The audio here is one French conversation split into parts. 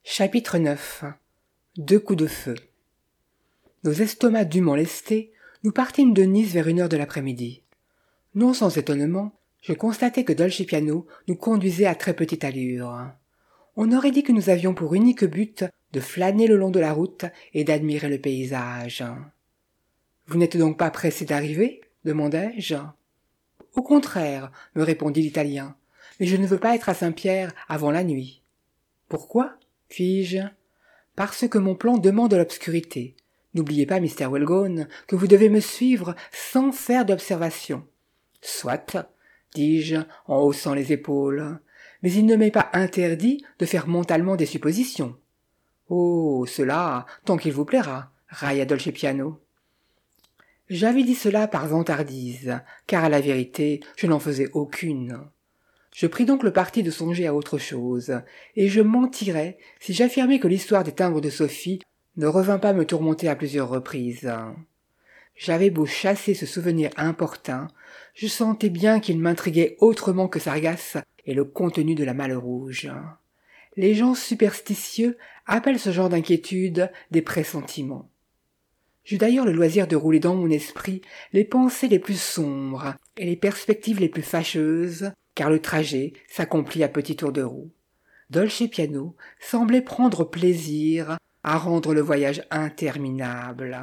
Chapitre 9. 2 coups de feu. Nos estomacs dûment lestés, nous partîmes de Nice vers 1 heure de l'après-midi. Non sans étonnement, je constatai que Dolcepiano nous conduisait à très petite allure. On aurait dit que nous avions pour unique but de flâner le long de la route et d'admirer le paysage. « Vous n'êtes donc pas pressé d'arriver ?» demandai-je. « Au contraire, » me répondit l'Italien, « mais je ne veux pas être à Saint-Pierre avant la nuit. »« Pourquoi ?» fis-je. « Parce que mon plan demande l'obscurité. N'oubliez pas, Mr. Wellgone, que vous devez me suivre sans faire d'observation. »« Soit, » dis-je en haussant les épaules, « mais il ne m'est pas interdit de faire mentalement des suppositions. »« Oh, cela, tant qu'il vous plaira, » railla Dolcepiano. J'avais dit cela par vantardise, car à la vérité, je n'en faisais aucune. Je pris donc le parti de songer à autre chose, et je mentirais si j'affirmais que l'histoire des timbres de Sophie ne revint pas me tourmenter à plusieurs reprises. J'avais beau chasser ce souvenir importun, je sentais bien qu'il m'intriguait autrement que Sargasses et le contenu de la Malle Rouge. Les gens superstitieux appellent ce genre d'inquiétude des pressentiments. J'eus d'ailleurs le loisir de rouler dans mon esprit les pensées les plus sombres et les perspectives les plus fâcheuses, car le trajet s'accomplit à petit tour de roue. Dolcepiano semblait prendre plaisir à rendre le voyage interminable.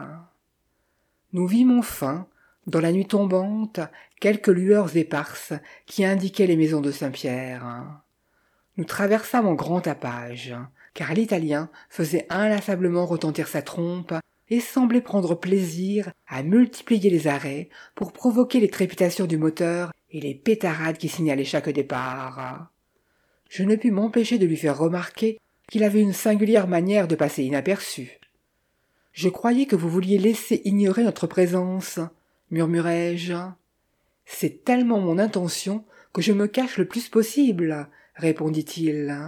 Nous vîmes enfin, dans la nuit tombante, quelques lueurs éparses qui indiquaient les maisons de Saint-Pierre. Nous traversâmes en grand tapage, car l'Italien faisait inlassablement retentir sa trompe et semblait prendre plaisir à multiplier les arrêts pour provoquer les trépitations du moteur et les pétarades qui signalaient chaque départ. Je ne pus m'empêcher de lui faire remarquer qu'il avait une singulière manière de passer inaperçu. « Je croyais que vous vouliez laisser ignorer notre présence, » murmurai-je. « C'est tellement mon intention que je me cache le plus possible, » répondit-il.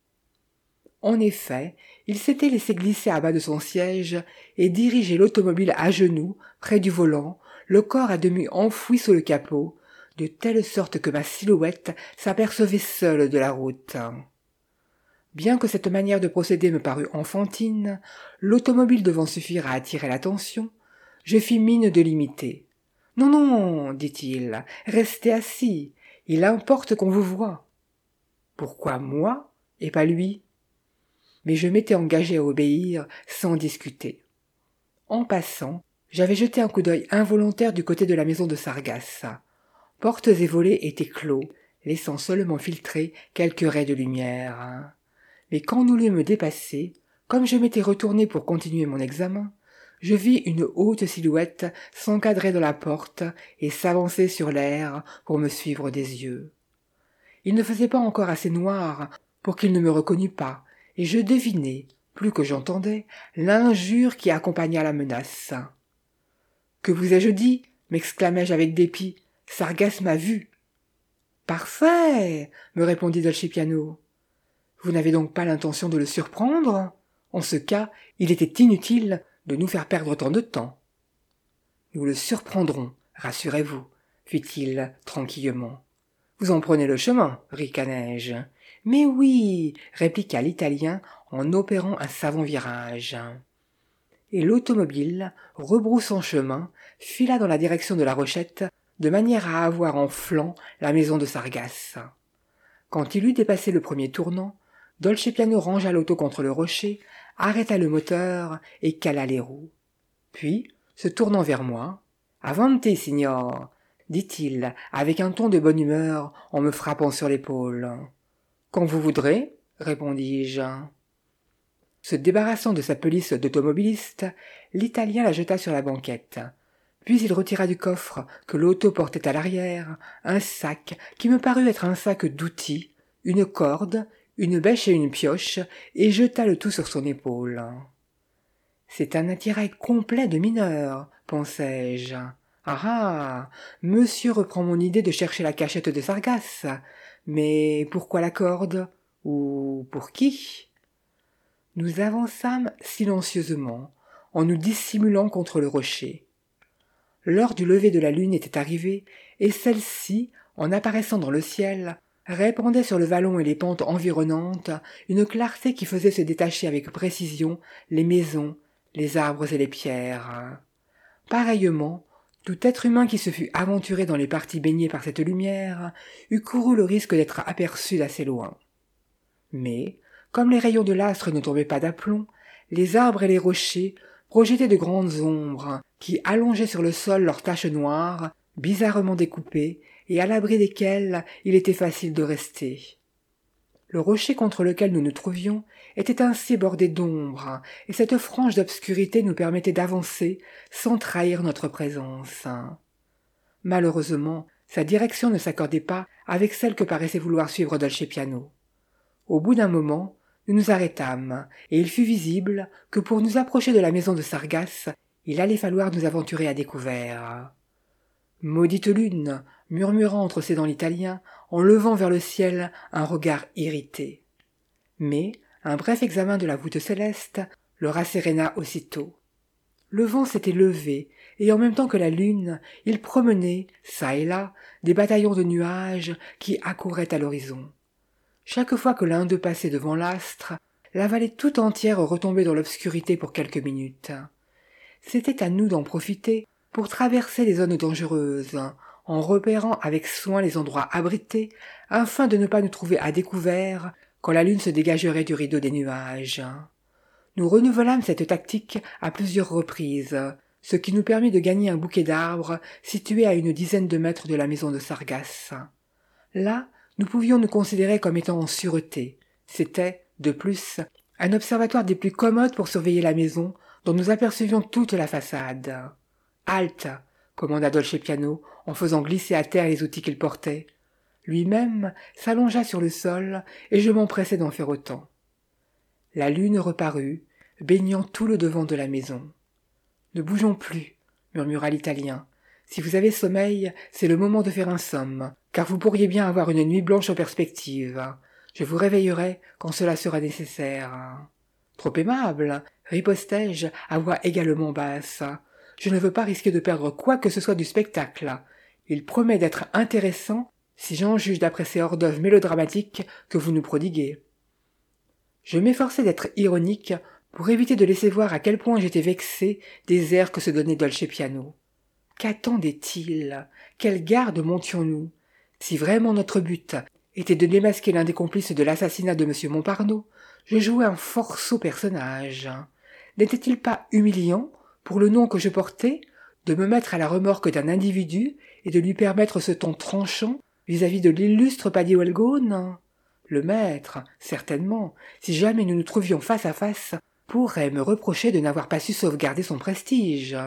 En effet, il s'était laissé glisser à bas de son siège et dirigeait l'automobile à genoux, près du volant, le corps à demi enfoui sous le capot, de telle sorte que ma silhouette s'apercevait seule de la route. Bien que cette manière de procéder me parût enfantine, l'automobile devant suffire à attirer l'attention, je fis mine de l'imiter. « Non, non, dit-il, restez assis, il importe qu'on vous voie. »« Pourquoi moi et pas lui ?» Mais je m'étais engagé à obéir sans discuter. En passant, j'avais jeté un coup d'œil involontaire du côté de la maison de Sargasses. Portes et volets étaient clos, laissant seulement filtrer quelques raies de lumière. Mais quand nous l'eûmes dépassé, comme je m'étais retourné pour continuer mon examen, je vis une haute silhouette s'encadrer dans la porte et s'avancer sur l'air pour me suivre des yeux. Il ne faisait pas encore assez noir pour qu'il ne me reconnût pas, et je devinai, plus que j'entendais, l'injure qui accompagna la menace. « Que vous ai-je dit » m'exclamai-je avec dépit. « Sargasses m'a vu. »« Parfait » me répondit Dolcepiano. « Vous n'avez donc pas l'intention de le surprendre ? En ce cas, il était inutile de nous faire perdre tant de temps. »« Nous le surprendrons, rassurez-vous, » fit-il tranquillement. « Vous en prenez le chemin, ricanai-je. »« Mais oui, » répliqua l'Italien en opérant un savant virage. Et l'automobile, rebroussant chemin, fila dans la direction de la Rochette, de manière à avoir en flanc la maison de Sargasses. Quand il eut dépassé le premier tournant, Dolcepiano rangea l'auto contre le rocher, arrêta le moteur et cala les roues. Puis, se tournant vers moi, « Avanti, signor !» dit-il, avec un ton de bonne humeur, en me frappant sur l'épaule. « Quand vous voudrez, » répondis-je. Se débarrassant de sa pelisse d'automobiliste, l'Italien la jeta sur la banquette. Puis il retira du coffre que l'auto portait à l'arrière un sac qui me parut être un sac d'outils, une corde, une bêche et une pioche, et jeta le tout sur son épaule. « C'est un attirail complet de mineur, pensai-je. Ah ah, monsieur reprend mon idée de chercher la cachette de Sargasses. Mais pourquoi la corde? Ou pour qui? » Nous avançâmes silencieusement, en nous dissimulant contre le rocher. L'heure du lever de la lune était arrivée, et celle-ci, en apparaissant dans le ciel, répandait sur le vallon et les pentes environnantes une clarté qui faisait se détacher avec précision les maisons, les arbres et les pierres. Pareillement, tout être humain qui se fût aventuré dans les parties baignées par cette lumière eût couru le risque d'être aperçu d'assez loin. Mais, comme les rayons de l'astre ne tombaient pas d'aplomb, les arbres et les rochers projetaient de grandes ombres qui allongeaient sur le sol leurs taches noires, bizarrement découpées, et à l'abri desquelles il était facile de rester. Le rocher contre lequel nous nous trouvions était ainsi bordé d'ombre, et cette frange d'obscurité nous permettait d'avancer sans trahir notre présence. Malheureusement, sa direction ne s'accordait pas avec celle que paraissait vouloir suivre Dolce Piano. Au bout d'un moment, nous nous arrêtâmes, et il fut visible que pour nous approcher de la maison de Sargasses, il allait falloir nous aventurer à découvert. Maudite lune, murmura entre ses dents l'italien, en levant vers le ciel un regard irrité. Mais un bref examen de la voûte céleste le rasséréna aussitôt. Le vent s'était levé, et en même temps que la lune, il promenait, çà et là, des bataillons de nuages qui accouraient à l'horizon. Chaque fois que l'un d'eux passait devant l'astre, la vallée tout entière retombait dans l'obscurité pour quelques minutes. C'était à nous d'en profiter pour traverser les zones dangereuses, en repérant avec soin les endroits abrités, afin de ne pas nous trouver à découvert quand la lune se dégagerait du rideau des nuages. Nous renouvelâmes cette tactique à plusieurs reprises, ce qui nous permit de gagner un bouquet d'arbres situé à une dizaine de mètres de la maison de Sargasses. Là, nous pouvions nous considérer comme étant en sûreté. C'était, de plus, un observatoire des plus commodes pour surveiller la maison, dont nous apercevions toute la façade. « Halte !» commanda Dolce Piano, en faisant glisser à terre les outils qu'il portait. Lui-même s'allongea sur le sol, et je m'empressai d'en faire autant. La lune reparut, baignant tout le devant de la maison. « Ne bougeons plus, » murmura l'Italien. « Si vous avez sommeil, c'est le moment de faire un somme, car vous pourriez bien avoir une nuit blanche en perspective. Je vous réveillerai quand cela sera nécessaire. »« Trop aimable, » ripostai-je à voix également basse. « Je ne veux pas risquer de perdre quoi que ce soit du spectacle. Il promet d'être intéressant, si j'en juge d'après ces hors-d'œuvre mélodramatiques que vous nous prodiguez. » Je m'efforçai d'être ironique pour éviter de laisser voir à quel point j'étais vexé des airs que se donnait Dolce Piano. Qu'attendait-il? Quelle garde montions-nous? Si vraiment notre but était de démasquer l'un des complices de l'assassinat de M. Montparnaud, je jouais un fort sot personnage. N'était-il pas humiliant, pour le nom que je portais, de me mettre à la remorque d'un individu et de lui permettre ce ton tranchant vis-à-vis de l'illustre Paddy Walgone? Le maître, certainement, si jamais nous nous trouvions face à face, pourrait me reprocher de n'avoir pas su sauvegarder son prestige.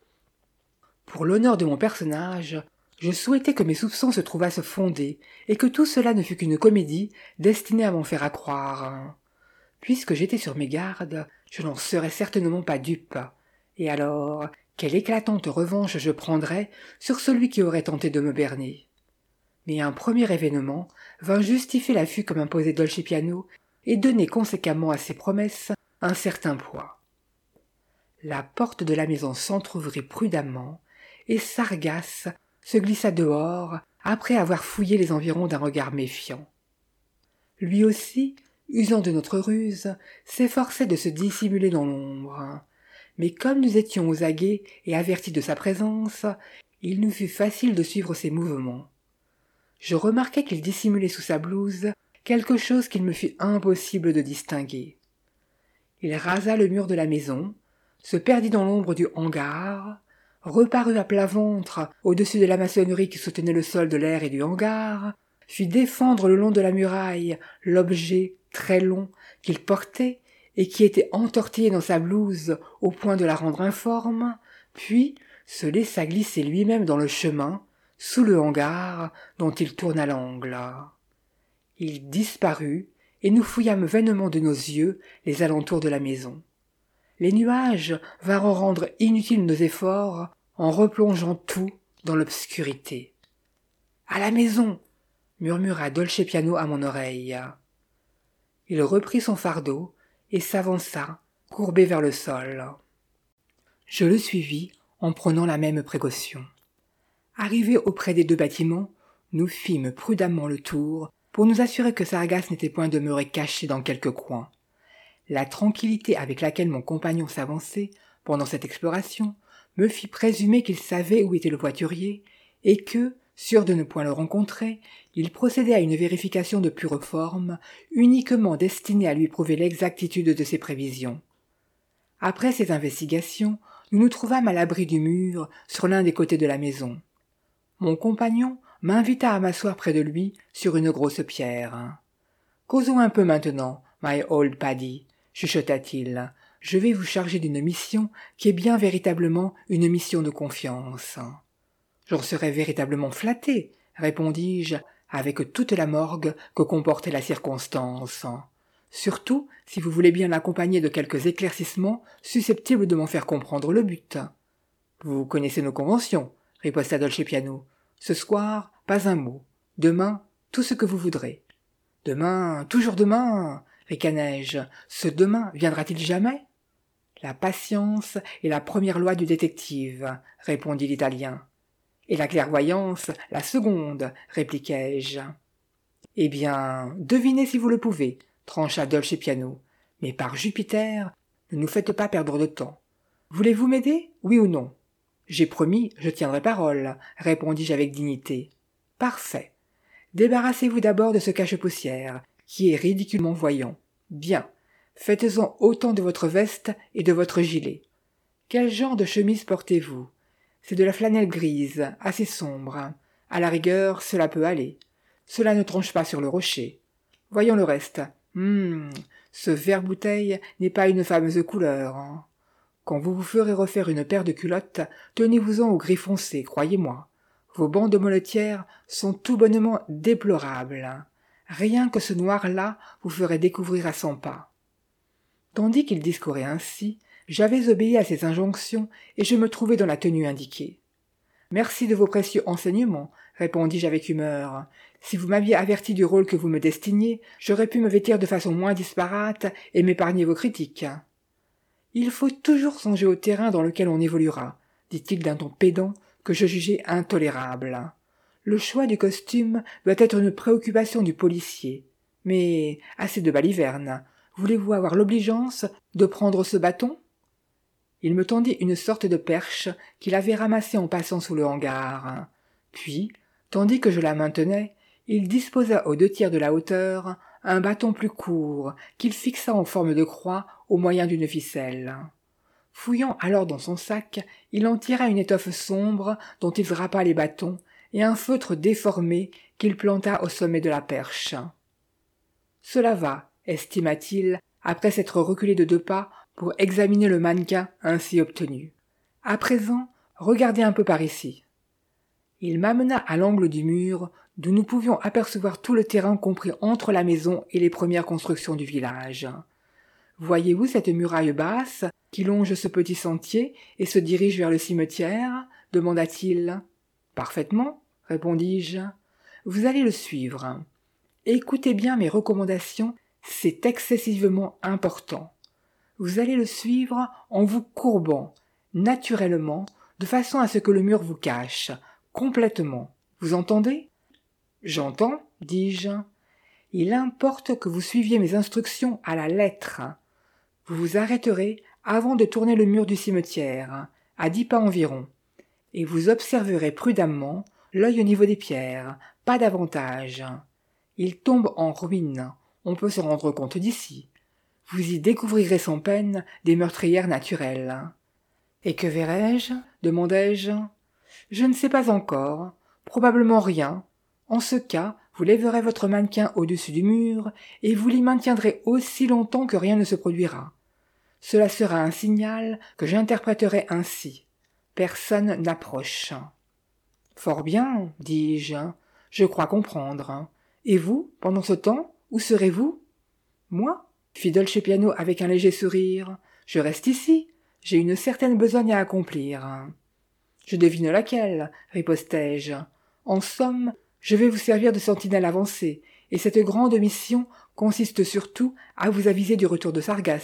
Pour l'honneur de mon personnage, je souhaitais que mes soupçons se trouvassent fondés, et que tout cela ne fût qu'une comédie destinée à m'en faire accroire. Puisque j'étais sur mes gardes, je n'en serais certainement pas dupe. Et alors, quelle éclatante revanche je prendrais sur celui qui aurait tenté de me berner. Mais un premier événement vint justifier l'affût que m'imposait Dolce Piano et donner conséquemment à ses promesses un certain poids. La porte de la maison s'entr'ouvrit prudemment, et Sargasses se glissa dehors après avoir fouillé les environs d'un regard méfiant. Lui aussi, usant de notre ruse, s'efforçait de se dissimuler dans l'ombre, mais comme nous étions aux aguets et avertis de sa présence, il nous fut facile de suivre ses mouvements. Je remarquai qu'il dissimulait sous sa blouse quelque chose qu'il me fut impossible de distinguer. Il rasa le mur de la maison, se perdit dans l'ombre du hangar, reparut à plat ventre au-dessus de la maçonnerie qui soutenait le sol de l'air et du hangar, fit défendre le long de la muraille l'objet très long qu'il portait et qui était entortillé dans sa blouse au point de la rendre informe, puis se laissa glisser lui-même dans le chemin, sous le hangar dont il tourna l'angle. Il disparut, et nous fouillâmes vainement de nos yeux les alentours de la maison. Les nuages vinrent rendre inutiles nos efforts en replongeant tout dans l'obscurité. « À la maison !» murmura Dolce Piano à mon oreille. Il reprit son fardeau et s'avança, courbé vers le sol. Je le suivis en prenant la même précaution. Arrivés auprès des deux bâtiments, nous fîmes prudemment le tour pour nous assurer que Sargasses n'était point demeuré caché dans quelque coin. La tranquillité avec laquelle mon compagnon s'avançait pendant cette exploration me fit présumer qu'il savait où était le voiturier et que, sûr de ne point le rencontrer, il procédait à une vérification de pure forme, uniquement destinée à lui prouver l'exactitude de ses prévisions. Après ces investigations, nous nous trouvâmes à l'abri du mur, sur l'un des côtés de la maison. Mon compagnon m'invita à m'asseoir près de lui sur une grosse pierre. « Causons un peu maintenant, my old Paddy, chuchota-t-il. Je vais vous charger d'une mission qui est bien véritablement une mission de confiance. » J'en serais véritablement flatté, répondis-je, avec toute la morgue que comportait la circonstance. Surtout si vous voulez bien l'accompagner de quelques éclaircissements susceptibles de m'en faire comprendre le but. Vous connaissez nos conventions, riposta Dolcepiano. Ce soir, pas un mot. Demain, tout ce que vous voudrez. Demain, toujours demain, ricanai-je. Ce demain viendra-t-il jamais? La patience est la première loi du détective, répondit l'Italien. Et la clairvoyance, la seconde, répliquai-je. Eh bien, devinez si vous le pouvez, trancha Dolcepiano. Mais par Jupiter, ne nous faites pas perdre de temps. Voulez-vous m'aider, oui ou non? J'ai promis, je tiendrai parole, répondis-je avec dignité. Parfait. Débarrassez-vous d'abord de ce cache-poussière, qui est ridiculement voyant. Bien. Faites-en autant de votre veste et de votre gilet. Quel genre de chemise portez-vous? C'est de la flanelle grise, assez sombre. À la rigueur, cela peut aller. Cela ne tranche pas sur le rocher. Voyons le reste. Ce vert-bouteille n'est pas une fameuse couleur. Quand vous vous ferez refaire une paire de culottes, tenez-vous-en au gris foncé, croyez-moi. Vos bandes molletières sont tout bonnement déplorables. Rien que ce noir-là vous ferait découvrir à 100 pas. Tandis qu'il discourait ainsi, j'avais obéi à ses injonctions et je me trouvais dans la tenue indiquée. « Merci de vos précieux enseignements, » répondis-je avec humeur. « Si vous m'aviez averti du rôle que vous me destiniez, j'aurais pu me vêtir de façon moins disparate et m'épargner vos critiques. »« Il faut toujours songer au terrain dans lequel on évoluera, » dit-il d'un ton pédant que je jugeai intolérable. « Le choix du costume doit être une préoccupation du policier. Mais assez de balivernes. Voulez-vous avoir l'obligeance de prendre ce bâton ?» Il me tendit une sorte de perche qu'il avait ramassée en passant sous le hangar. Puis, tandis que je la maintenais, il disposa aux 2/3 de la hauteur un bâton plus court qu'il fixa en forme de croix au moyen d'une ficelle. Fouillant alors dans son sac, il en tira une étoffe sombre dont il drapa les bâtons et un feutre déformé qu'il planta au sommet de la perche. « Cela va, estima-t-il, après s'être reculé de 2 pas pour examiner le mannequin ainsi obtenu. À présent, regardez un peu par ici. » Il m'amena à l'angle du mur, d'où nous pouvions apercevoir tout le terrain compris entre la maison et les premières constructions du village. « Voyez-vous cette muraille basse qui longe ce petit sentier et se dirige vers le cimetière ?» demanda-t-il. « Parfaitement, » répondis-je. « Vous allez le suivre. Écoutez bien mes recommandations, c'est excessivement important. Vous allez le suivre en vous courbant, naturellement, de façon à ce que le mur vous cache, complètement. Vous entendez ? » « J'entends, » dis-je. « Il importe que vous suiviez mes instructions à la lettre. Vous vous arrêterez avant de tourner le mur du cimetière, à 10 pas environ, et vous observerez prudemment, l'œil au niveau des pierres, pas davantage. Il tombe en ruine, on peut se rendre compte d'ici. Vous y découvrirez sans peine des meurtrières naturelles. »« Et que verrai-je » demandai-je. « Je ne sais pas encore, probablement rien. En ce cas, vous lèverez votre mannequin au-dessus du mur, et vous l'y maintiendrez aussi longtemps que rien ne se produira. Cela sera un signal que j'interpréterai ainsi. Personne n'approche. »« Fort bien, dis-je, je crois comprendre. Et vous, pendant ce temps, où serez-vous ? » ?»« Moi ? » fit Dolcepiano avec un léger sourire. « Je reste ici, j'ai une certaine besogne à accomplir. »« Je devine laquelle, ripostai-je. En somme, je vais vous servir de sentinelle avancée, et cette grande mission consiste surtout à vous aviser du retour de Sargasses. »«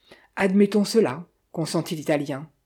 Admettons cela, consentit l'Italien. »«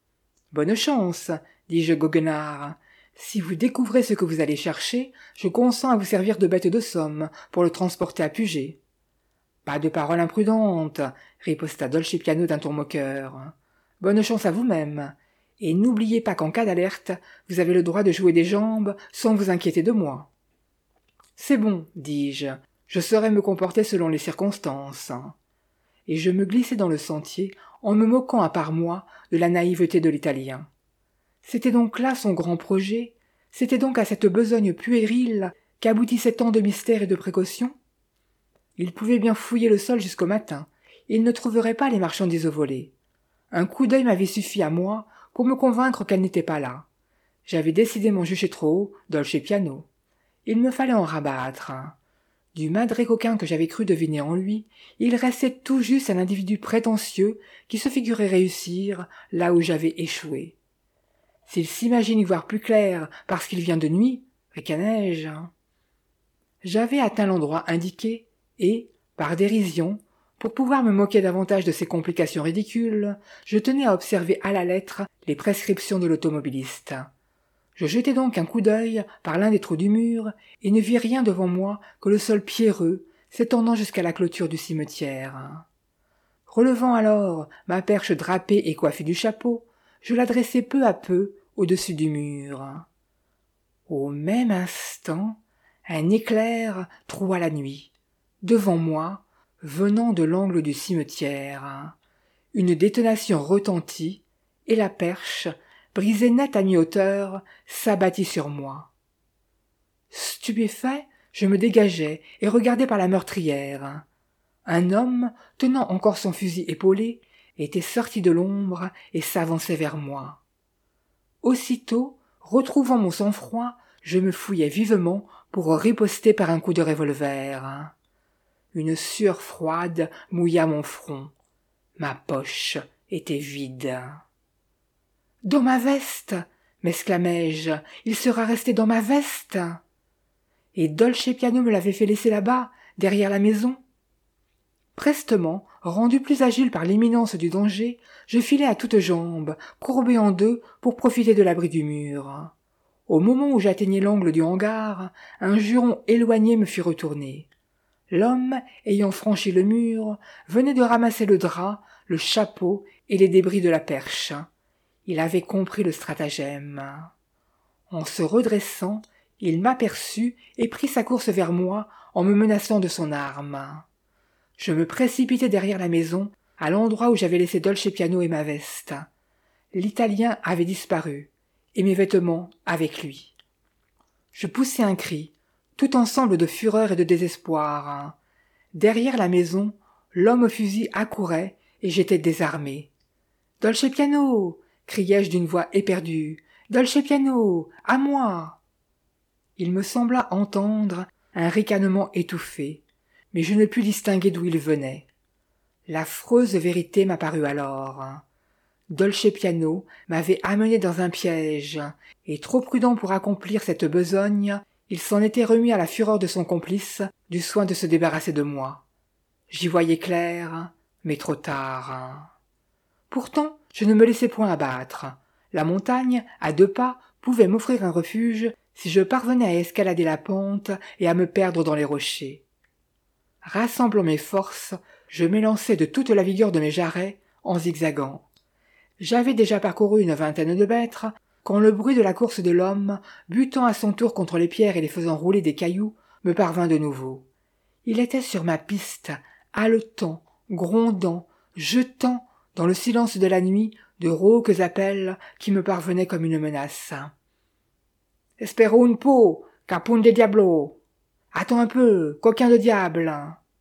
Bonne chance, dis-je goguenard. Si vous découvrez ce que vous allez chercher, je consens à vous servir de bête de somme pour le transporter à Puget. » « Pas de parole imprudente, » riposta Dolcepiano d'un ton moqueur. « Bonne chance à vous-même. Et n'oubliez pas qu'en cas d'alerte, vous avez le droit de jouer des jambes sans vous inquiéter de moi. »« C'est bon, dis-je, je saurai me comporter selon les circonstances. » Et je me glissai dans le sentier en me moquant à part moi de la naïveté de l'Italien. C'était donc là son grand projet, c'était donc à cette besogne puérile qu'aboutissaient tant de mystères et de précautions. Il pouvait bien fouiller le sol jusqu'au matin, il ne trouverait pas les marchandises volées. Un coup d'œil m'avait suffi à moi pour me convaincre qu'elles n'étaient pas là. J'avais décidément jugé trop haut Dolcepiano. Il me fallait en rabattre. Du madré coquin que j'avais cru deviner en lui, il restait tout juste un individu prétentieux qui se figurait réussir là où j'avais échoué. S'il s'imagine y voir plus clair parce qu'il vient de nuit, ricanai-je. J'avais atteint l'endroit indiqué et, par dérision, pour pouvoir me moquer davantage de ces complications ridicules, je tenais à observer à la lettre les prescriptions de l'automobiliste. Je jetai donc un coup d'œil par l'un des trous du mur et ne vis rien devant moi que le sol pierreux s'étendant jusqu'à la clôture du cimetière. Relevant alors ma perche drapée et coiffée du chapeau, je la dressai peu à peu au-dessus du mur. Au même instant, un éclair troua la nuit. Devant moi, venant de l'angle du cimetière, une détonation retentit et la perche, brisée net à mi-hauteur, s'abattit sur moi. Stupéfait, je me dégageai et regardai par la meurtrière. Un homme, tenant encore son fusil épaulé, était sorti de l'ombre et s'avançait vers moi. Aussitôt, retrouvant mon sang-froid, je me fouillai vivement pour riposter par un coup de revolver. Une sueur froide mouilla mon front. Ma poche était vide. « Dans ma veste !» m'exclamai-je. « Il sera resté dans ma veste !» Et Dolcepiano me l'avait fait laisser là-bas, derrière la maison. Prestement, rendu plus agile par l'imminence du danger, je filai à toutes jambes, courbé en deux pour profiter de l'abri du mur. Au moment où j'atteignais l'angle du hangar, un juron éloigné me fit retourner. L'homme, ayant franchi le mur, venait de ramasser le drap, le chapeau et les débris de la perche. Il avait compris le stratagème. En se redressant, il m'aperçut et prit sa course vers moi en me menaçant de son arme. Je me précipitai derrière la maison, à l'endroit où j'avais laissé Dolcepiano et ma veste. L'Italien avait disparu, et mes vêtements avec lui. Je poussai un cri, tout ensemble de fureur et de désespoir. Derrière la maison, l'homme au fusil accourait, et j'étais désarmé. « Dolcepiano !» criai-je d'une voix éperdue. « Dolcepiano ! À moi !» Il me sembla entendre un ricanement étouffé, mais je ne pus distinguer d'où il venait. L'affreuse vérité m'apparut alors. Dolcepiano m'avait amené dans un piège, et trop prudent pour accomplir cette besogne, il s'en était remis à la fureur de son complice, du soin de se débarrasser de moi. J'y voyais clair, mais trop tard. Pourtant, je ne me laissais point abattre. La montagne, à 2 pas, pouvait m'offrir un refuge si je parvenais à escalader la pente et à me perdre dans les rochers. Rassemblant mes forces, je m'élançai de toute la vigueur de mes jarrets, en zigzagant. J'avais déjà parcouru une 20aine de mètres, quand le bruit de la course de l'homme, butant à son tour contre les pierres et les faisant rouler des cailloux, me parvint de nouveau. Il était sur ma piste, haletant, grondant, jetant, dans le silence de la nuit, de rauques appels qui me parvenaient comme une menace. « Espero un po, capun de diablo !»« Attends un peu, coquin de diable !»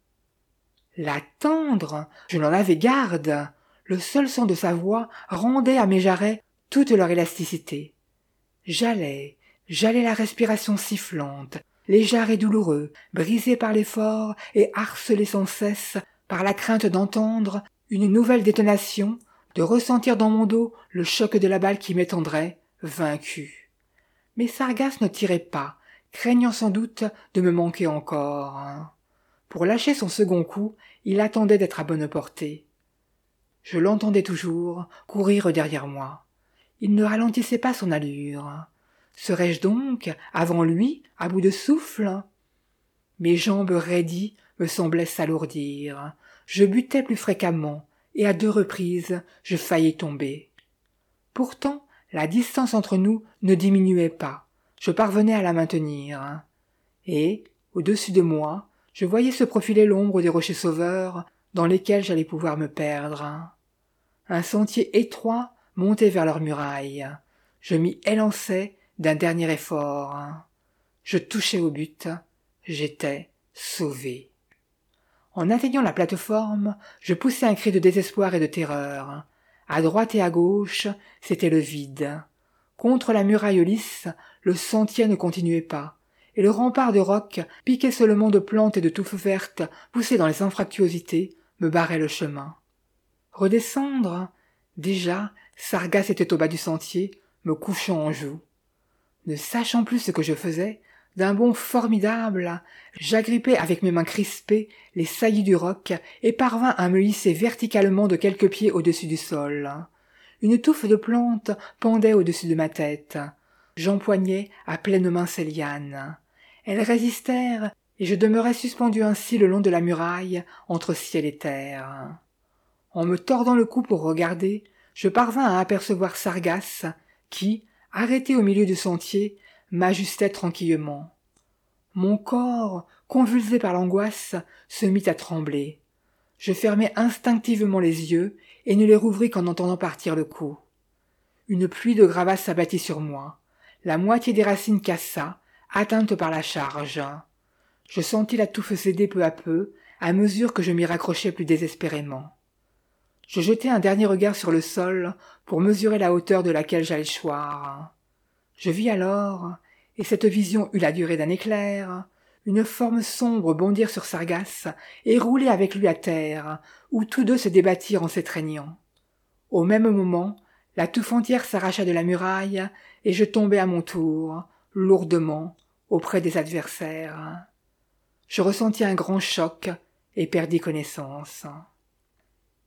L'attendre, je n'en avais garde. Le seul son de sa voix rendait à mes jarrets toute leur élasticité. J'allais la respiration sifflante, les jarrets douloureux, brisés par l'effort et harcelés sans cesse par la crainte d'entendre une nouvelle détonation, de ressentir dans mon dos le choc de la balle qui m'étendrait, vaincu. Mais Sargasses ne tirait pas, craignant sans doute de me manquer encore. Pour lâcher son second coup, il attendait d'être à bonne portée. Je l'entendais toujours courir derrière moi. Il ne ralentissait pas son allure. Serais-je donc, avant lui, à bout de souffle? Mes jambes raidies me semblaient s'alourdir. Je butais plus fréquemment, et à 2 reprises, je faillis tomber. Pourtant, la distance entre nous ne diminuait pas. Je parvenais à la maintenir. Et, au-dessus de moi, je voyais se profiler l'ombre des rochers sauveurs dans lesquels j'allais pouvoir me perdre. Un sentier étroit montait vers leurs murailles. Je m'y élançai d'un dernier effort. Je touchai au but. J'étais sauvé. En atteignant la plate-forme, je poussai un cri de désespoir et de terreur. À droite et à gauche, c'était le vide. Contre la muraille lisse, le sentier ne continuait pas, et le rempart de roc, piqué seulement de plantes et de touffes vertes poussées dans les anfractuosités, me barrait le chemin. Redescendre? Déjà, Sargas était au bas du sentier, me couchant en joue. Ne sachant plus ce que je faisais, d'un bond formidable, j'agrippai avec mes mains crispées les saillies du roc et parvins à me hisser verticalement de quelques pieds au-dessus du sol. Une touffe de plantes pendait au-dessus de ma tête. J'empoignai à pleines mains ces lianes. Elles résistèrent, et je demeurai suspendu ainsi le long de la muraille, entre ciel et terre. En me tordant le cou pour regarder, je parvins à apercevoir Sargas, qui, arrêté au milieu du sentier, m'ajustait tranquillement. Mon corps, convulsé par l'angoisse, se mit à trembler. Je fermai instinctivement les yeux et ne les rouvris qu'en entendant partir le coup. Une pluie de gravats s'abattit sur moi. La moitié des racines cassa, atteinte par la charge. Je sentis la touffe céder peu à peu, à mesure que je m'y raccrochais plus désespérément. Je jetai un dernier regard sur le sol pour mesurer la hauteur de laquelle j'allais choir. Je vis alors, et cette vision eut la durée d'un éclair, une forme sombre bondir sur Sargas et rouler avec lui à terre, où tous deux se débattirent en s'étreignant. Au même moment, la touffe entière s'arracha de la muraille, et je tombai à mon tour, lourdement, auprès des adversaires. Je ressentis un grand choc et perdis connaissance.